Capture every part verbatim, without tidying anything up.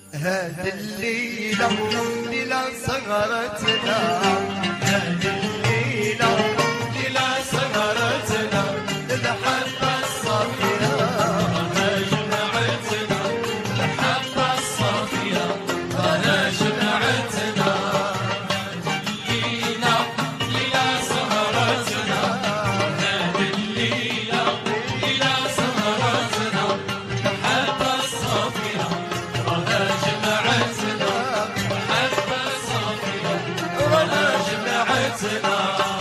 هذه الليلة ليلة سهرتنا، هذه الليلة ليلة سهرتنا، المحبة الصافية راها جمعتنا، المحبة الصافية راها جمعتنا. هذه الليلة ليلة سهرتنا، هذه الليلة ليلة سهرتنا، المحبة الصافية راها جمعتنا، المحبة الصافية راها جمعتنا.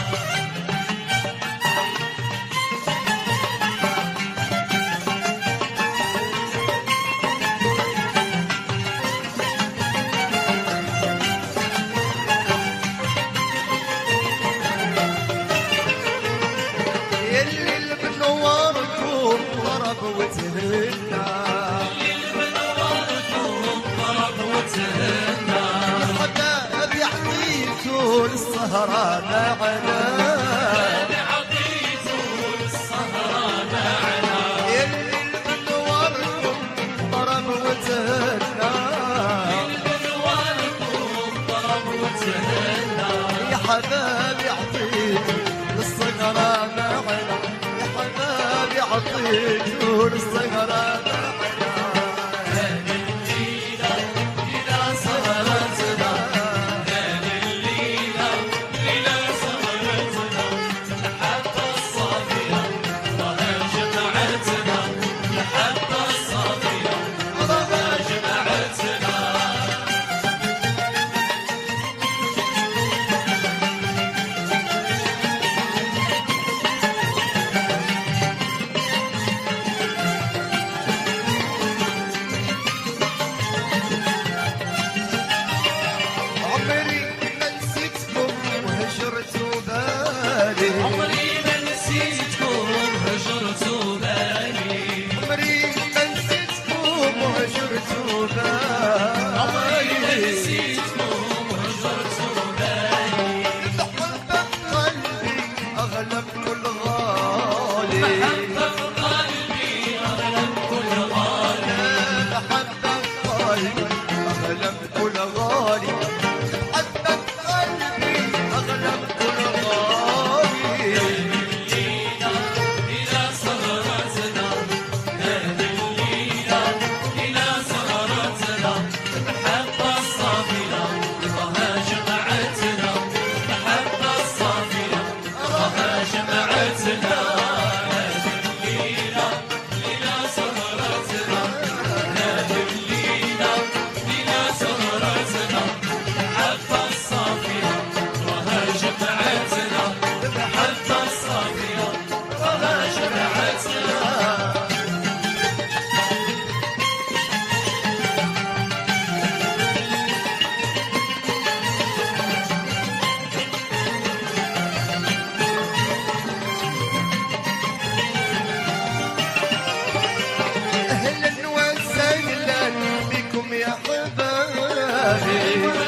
يلي بنوركم ضرب وتهنا، يلي بنوركم ضرب وتهنا، يا حباب عطيتوا للسهرة معنا، عطيتوا للسهرة معنا. يلي بنوركم ضرب وتهنا، يلي بنوركم ضرب وتهنا، يا حباب عطيتوا للسهرة معنا، يا حبابي عطيتوا للسهرة معنا. هذه الليلة ليلة سهرتنا، هذه الليلة ليلة سهرتنا، المحبة الصافية راها جمعتنا، المحبة الصافية راها جمعتنا. عمري ما نسيتكم وهجرتوا بالي، عمري ما نسيتكم وهجرتوا بالي، عمري ما نسيتكم وهجرتوا بالي، عمري ما نسيتكم وهجرتوا بالي. المحبة بقلبي أغلى من كل غالي، المحبة بقلبي أغلى من كل غالي، المحبة بقلبي أغلى من كل غالي، حتى قلبي أغلى من كل غالي. هذه الليلة ليلة سهرتنا، هذه الليلة ليلة سهرتنا، المحبة الصافية راها جمعتنا، المحبة الصافية راها جمعتنا. هذه الليلة ليلة سهرتنا، هذه الليلة ليلة سهرتنا، المحبة الصافية راها جمعتنا، المحبة الصافية راها جمعتنا. أهلا وسهلا بكم يا حبايبي،